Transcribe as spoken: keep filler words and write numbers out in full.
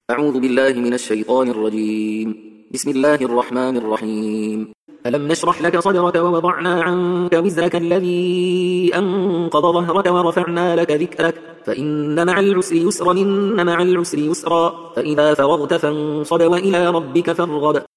أعوذ بالله من الشيطان الرجيم. بسم الله الرحمن الرحيم. ألم نشرح لك صدرك ووضعنا عنك وزرك الذي أنقض ظهرك ورفعنا لك ذكرك فإن مع العسر يسرا إن مع العسر يسرا فإذا فرغت فانصب وإلى ربك فارغب